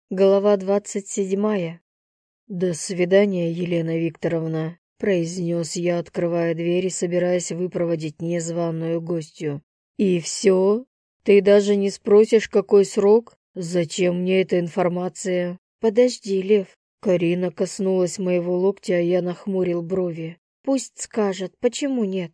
Глава 27. «До свидания, Елена Викторовна», — произнес я, открывая дверь и собираясь выпроводить незваную гостью. «И все? Ты даже не спросишь, какой срок? Зачем мне эта информация?» «Подожди, Лев». Карина коснулась моего локтя, а я нахмурил брови. «Пусть скажет, почему нет?»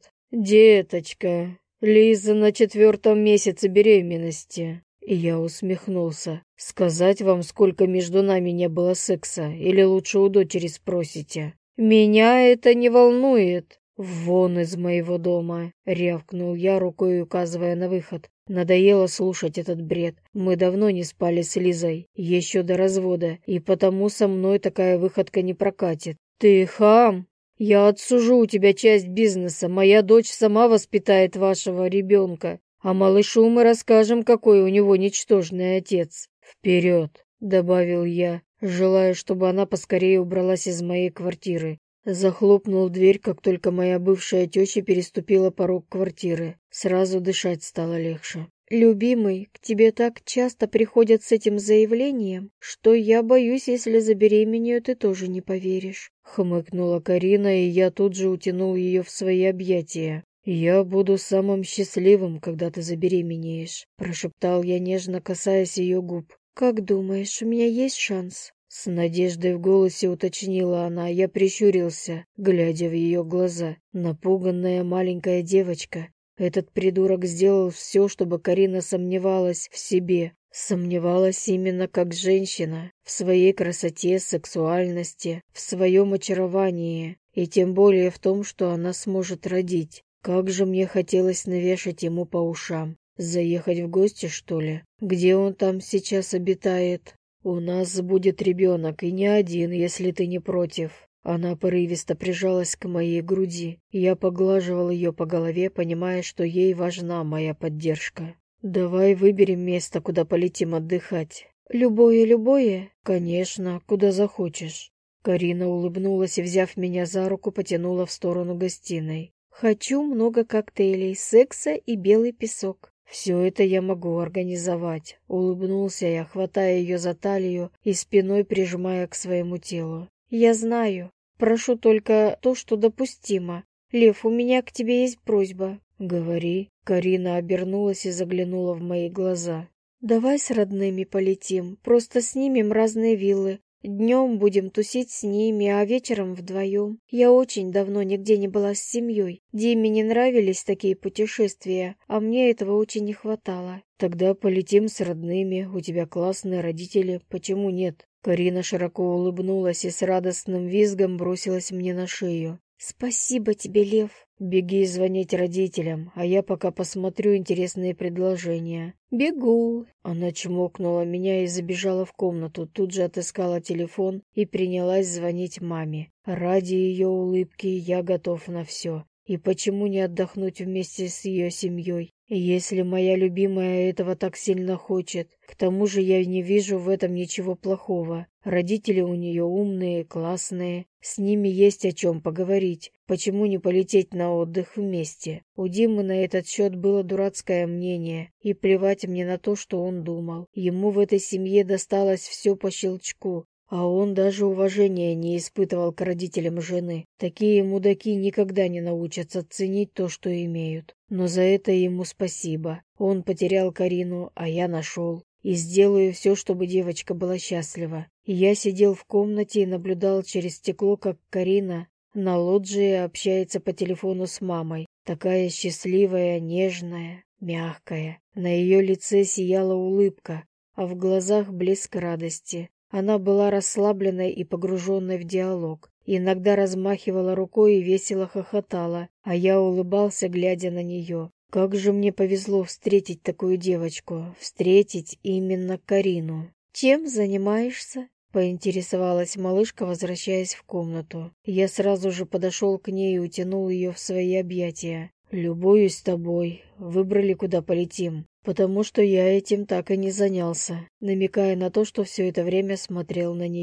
«Деточка, Лиза на 4-м месяце беременности». И я усмехнулся. «Сказать вам, сколько между нами не было секса, или лучше у дочери спросите?» «Меня это не волнует!» «Вон из моего дома!» — рявкнул я, рукой указывая на выход. Надоело слушать этот бред. Мы давно не спали с Лизой, еще до развода, и потому со мной такая выходка не прокатит. «Ты хам! Я отсужу у тебя часть бизнеса, моя дочь сама воспитает вашего ребенка. А малышу мы расскажем, какой у него ничтожный отец. Вперед!» — добавил я, желая, чтобы она поскорее убралась из моей квартиры. Захлопнул дверь, как только моя бывшая теща переступила порог квартиры. Сразу дышать стало легче. «Любимый, к тебе так часто приходят с этим заявлением, что я боюсь, если забеременею, ты тоже не поверишь», — хмыкнула Карина, и я тут же утянул ее в свои объятия. «Я буду самым счастливым, когда ты забеременеешь», — прошептал я, нежно касаясь ее губ. «Как думаешь, у меня есть шанс?» С надеждой в голосе уточнила она, я прищурился, глядя в ее глаза. Напуганная маленькая девочка. Этот придурок сделал все, чтобы Карина сомневалась в себе. Сомневалась именно как женщина, в своей красоте, сексуальности, в своем очаровании, и тем более в том, что она сможет родить. Как же мне хотелось навешать ему по ушам. Заехать в гости, что ли? Где он там сейчас обитает? «У нас будет ребенок, и не один, если ты не против». Она порывисто прижалась к моей груди. Я поглаживал ее по голове, понимая, что ей важна моя поддержка. «Давай выберем место, куда полетим отдыхать». «Любое, любое?» «Конечно, куда захочешь». Карина улыбнулась и, взяв меня за руку, потянула в сторону гостиной. «Хочу много коктейлей, секса и белый песок». «Все это я могу организовать», — улыбнулся я, хватая ее за талию и спиной прижимая к своему телу. «Я знаю. Прошу только то, что допустимо. Лев, у меня к тебе есть просьба». «Говори». Карина обернулась и заглянула в мои глаза. «Давай с родными полетим, просто снимем разные виллы. Днем будем тусить с ними, а вечером вдвоем. Я очень давно нигде не была с семьей. Диме не нравились такие путешествия, а мне этого очень не хватало». «Тогда полетим с родными, у тебя классные родители, почему нет?» Карина широко улыбнулась и с радостным визгом бросилась мне на шею. «Спасибо тебе, Лев». «Беги звонить родителям, а я пока посмотрю интересные предложения». «Бегу». Она чмокнула меня и забежала в комнату, тут же отыскала телефон и принялась звонить маме. Ради ее улыбки я готов на все. И почему не отдохнуть вместе с ее семьей, если моя любимая этого так сильно хочет? К тому же я не вижу в этом ничего плохого. Родители у нее умные, классные. С ними есть о чем поговорить. Почему не полететь на отдых вместе? У Димы на этот счет было дурацкое мнение. И плевать мне на то, что он думал. Ему в этой семье досталось все по щелчку. А он даже уважения не испытывал к родителям жены. Такие мудаки никогда не научатся ценить то, что имеют. Но за это ему спасибо. Он потерял Карину, а я нашел. И сделаю все, чтобы девочка была счастлива. И я сидел в комнате и наблюдал через стекло, как Карина на лоджии общается по телефону с мамой. Такая счастливая, нежная, мягкая. На ее лице сияла улыбка, а в глазах блеск радости. Она была расслабленной и погруженной в диалог. Иногда размахивала рукой и весело хохотала, а я улыбался, глядя на нее. Как же мне повезло встретить такую девочку, встретить именно Карину. «Чем занимаешься?» — поинтересовалась малышка, возвращаясь в комнату. Я сразу же подошел к ней и утянул ее в свои объятия. «Любуюсь тобой. Выбрали, куда полетим. Потому что я этим так и не занялся», намекая на то, что все это время смотрел на нее.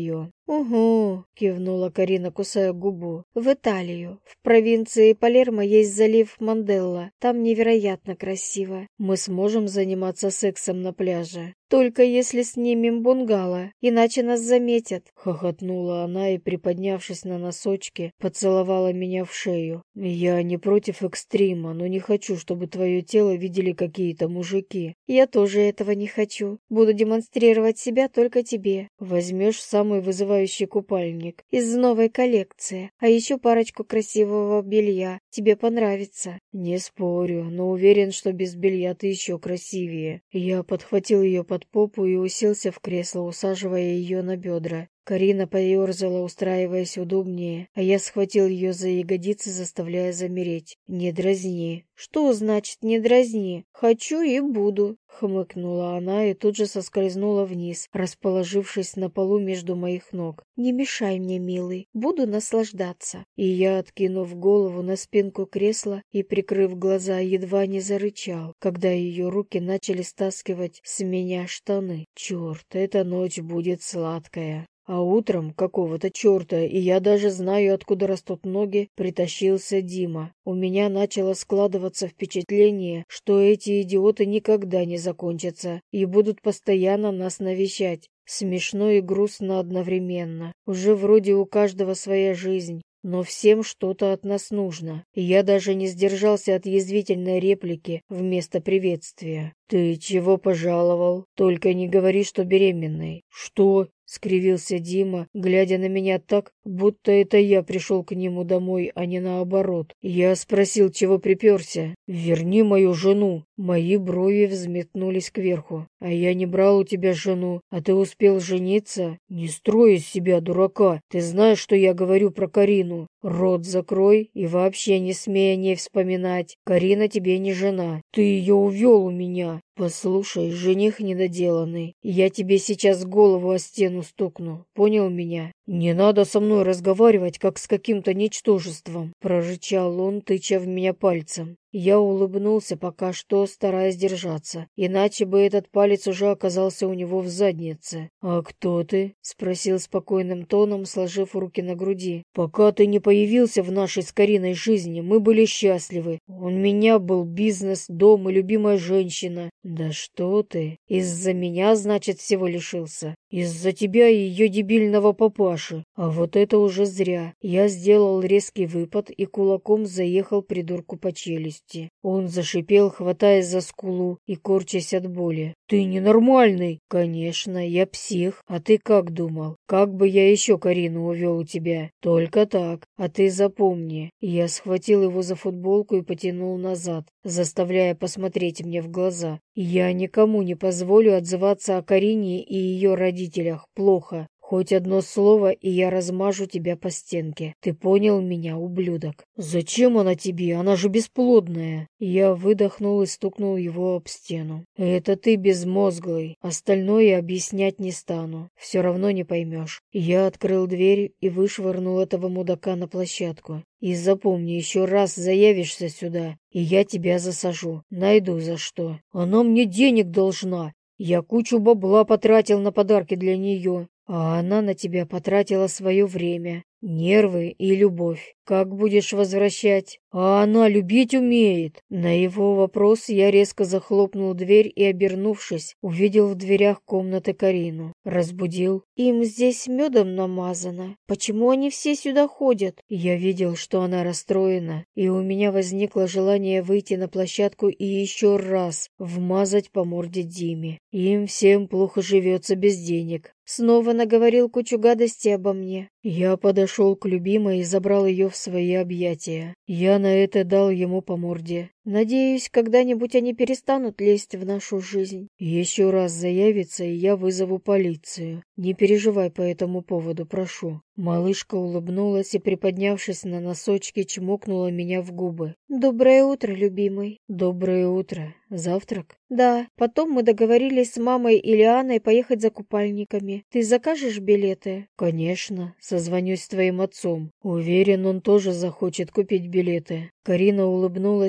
«Угу», — кивнула Карина, кусая губу. «В Италию. В провинции Палермо есть залив Манделла. Там невероятно красиво. Мы сможем заниматься сексом на пляже. Только если снимем бунгало, иначе нас заметят», — хохотнула она и, приподнявшись на носочки, поцеловала меня в шею. «Я не против экстрима, но не хочу, чтобы твое тело видели какие-то мужики». «Я тоже этого не хочу. Буду демонстрировать себя только тебе. Возьмешь самый вызывающий купальник из новой коллекции, а еще парочку красивого белья. Тебе понравится». «Не спорю, но уверен, что без белья ты еще красивее». Я подхватил ее под попу и уселся в кресло, усаживая ее на бедра. Карина поерзала, устраиваясь удобнее, а я схватил ее за ягодицы, заставляя замереть. «Не дразни». «Что значит «не дразни»? Хочу и буду», — хмыкнула она и тут же соскользнула вниз, расположившись на полу между моих ног. «Не мешай мне, милый, буду наслаждаться». И я, откинув голову на спинку кресла и прикрыв глаза, едва не зарычал, когда ее руки начали стаскивать с меня штаны. Черт, эта ночь будет сладкая. А утром какого-то черта, и я даже знаю, откуда растут ноги, притащился Дима. У меня начало складываться впечатление, что эти идиоты никогда не закончатся и будут постоянно нас навещать. Смешно и грустно одновременно. Уже вроде у каждого своя жизнь. Но всем что-то от нас нужно, и я даже не сдержался от язвительной реплики вместо приветствия. «Ты чего пожаловал? Только не говори, что беременный». «Что?» — скривился Дима, глядя на меня так, будто это я пришел к нему домой, а не наоборот. Я спросил, чего приперся. «Верни мою жену». Мои брови взметнулись кверху. «А я не брал у тебя жену, а ты успел жениться? Не строй из себя дурака. Ты знаешь, что я говорю про Карину. Рот закрой и вообще не смей о ней вспоминать. Карина тебе не жена. Ты ее увел у меня». «Послушай, жених недоделанный, я тебе сейчас голову о стену стукну. Понял меня? Не надо со мной разговаривать, как с каким-то ничтожеством», — прорычал он, тыча в меня пальцем. Я улыбнулся пока что, стараясь держаться, иначе бы этот палец уже оказался у него в заднице. «А кто ты?» — спросил спокойным тоном, сложив руки на груди. «Пока ты не появился в нашей с Кариной жизни, мы были счастливы. У меня был бизнес, дом и любимая женщина». «Да что ты? Из-за меня, значит, всего лишился? Из-за тебя и ее дебильного папаши. А вот это уже зря». Я сделал резкий выпад и кулаком заехал придурку по челюсти. Он зашипел, хватаясь за скулу и корчась от боли. «Ты ненормальный!» «Конечно, я псих. А ты как думал? Как бы я еще Карину увел у тебя? Только так. А ты запомни». Я схватил его за футболку и потянул назад, заставляя посмотреть мне в глаза. «Я никому не позволю отзываться о Карине и ее родителях плохо. Хоть одно слово, и я размажу тебя по стенке. Ты понял меня, ублюдок?» «Зачем она тебе? Она же бесплодная!» Я выдохнул и стукнул его об стену. «Это ты безмозглый. Остальное объяснять не стану. Все равно не поймешь». Я открыл дверь и вышвырнул этого мудака на площадку. «И запомни, еще раз заявишься сюда, и я тебя засажу. Найду за что. Она мне денег должна. Я кучу бабла потратил на подарки для нее. А она на тебя потратила свое время, нервы и любовь. Как будешь возвращать? А она любить умеет». На его вопрос я резко захлопнул дверь и, обернувшись, увидел в дверях комнаты Карину. Разбудил. «Им здесь медом намазано. Почему они все сюда ходят?» Я видел, что она расстроена, и у меня возникло желание выйти на площадку и еще раз вмазать по морде Диме. Им всем плохо живется без денег. Снова наговорил кучу гадостей обо мне. Я подошел к любимой и забрал ее в свои объятия. Я на это дал ему по морде. «Надеюсь, когда-нибудь они перестанут лезть в нашу жизнь». «Еще раз заявится, и я вызову полицию. Не переживай по этому поводу, прошу». Малышка улыбнулась и, приподнявшись на носочки, чмокнула меня в губы. «Доброе утро, любимый». «Доброе утро. Завтрак?» «Да. Потом мы договорились с мамой и Лианой поехать за купальниками. Ты закажешь билеты?» «Конечно. Созвонюсь с твоим отцом. Уверен, он тоже захочет купить билеты». Карина улыбнулась и облизнула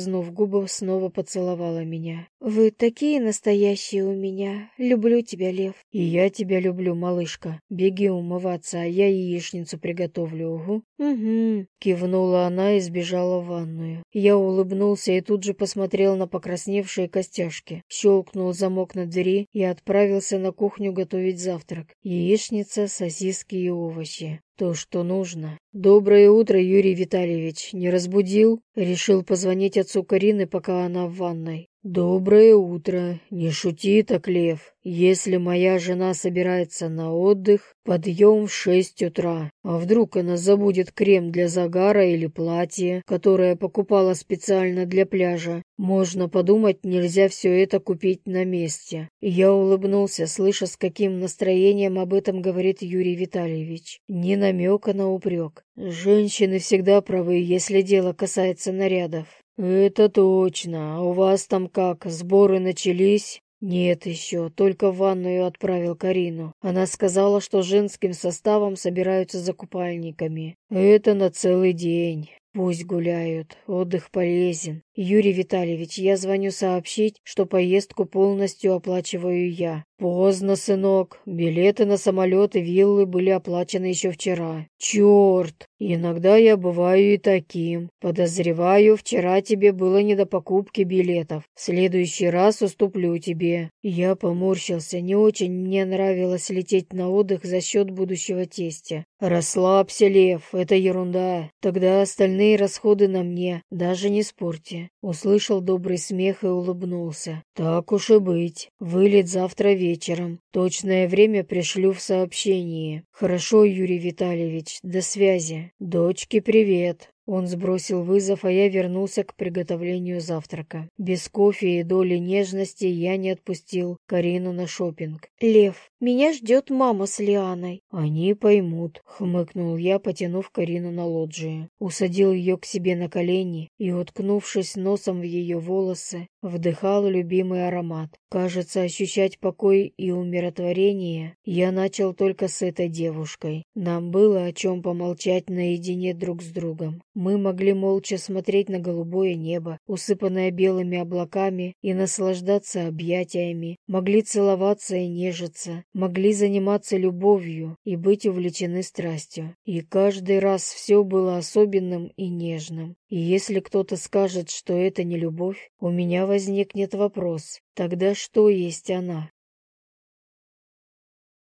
облизнув губы, снова поцеловала меня. «Вы такие настоящие у меня. Люблю тебя, Лев». «И я тебя люблю, малышка. Беги умываться, а я яичницу приготовлю, угу». «Угу», — кивнула она и сбежала в ванную. Я улыбнулся и тут же посмотрел на покрасневшие костяшки. Щелкнул замок на двери и отправился на кухню готовить завтрак. Яичница, сосиски и овощи. То, что нужно. «Доброе утро, Юрий Витальевич. Не разбудил?» Решил позвонить отцу Карины, пока она в ванной. «Доброе утро. Не шути так, Лев. Если моя жена собирается на отдых, подъем в 6 утра. А вдруг она забудет крем для загара или платье, которое покупала специально для пляжа? Можно подумать, нельзя все это купить на месте». Я улыбнулся, слыша, с каким настроением об этом говорит Юрий Витальевич. Ни намека на упрек. Женщины всегда правы, если дело касается нарядов. «Это точно. А у вас там как, сборы начались?» «Нет еще, только в ванную отправил Карину. Она сказала, что женским составом собираются за купальниками. Это на целый день. Пусть гуляют, отдых полезен. Юрий Витальевич, я звоню сообщить, что поездку полностью оплачиваю я». «Поздно, сынок. Билеты на самолет и виллы были оплачены еще вчера». «Черт! Иногда я бываю и таким. Подозреваю, вчера тебе было не до покупки билетов. В следующий раз уступлю тебе». Я поморщился. Не очень мне нравилось лететь на отдых за счет будущего тестя. «Расслабься, Лев, это ерунда. Тогда остальные расходы на мне. Даже не спорьте». Услышал добрый смех и улыбнулся. «Так уж и быть. Вылет завтра вечером. Точное время пришлю в сообщении». «Хорошо, Юрий Витальевич, до связи. Дочке привет». Он сбросил вызов, а я вернулся к приготовлению завтрака. Без кофе и доли нежности я не отпустил Карину на шопинг. «Лев, меня ждет мама с Лианой». «Они поймут», — хмыкнул я, потянув Карину на лоджию. Усадил ее к себе на колени и, уткнувшись носом в ее волосы, вдыхал любимый аромат. Кажется, ощущать покой и умиротворение я начал только с этой девушкой. Нам было о чем помолчать наедине друг с другом. Мы могли молча смотреть на голубое небо, усыпанное белыми облаками, и наслаждаться объятиями, могли целоваться и нежиться, могли заниматься любовью и быть увлечены страстью. И каждый раз все было особенным и нежным. И если кто-то скажет, что это не любовь, у меня возникнет вопрос: тогда что есть она?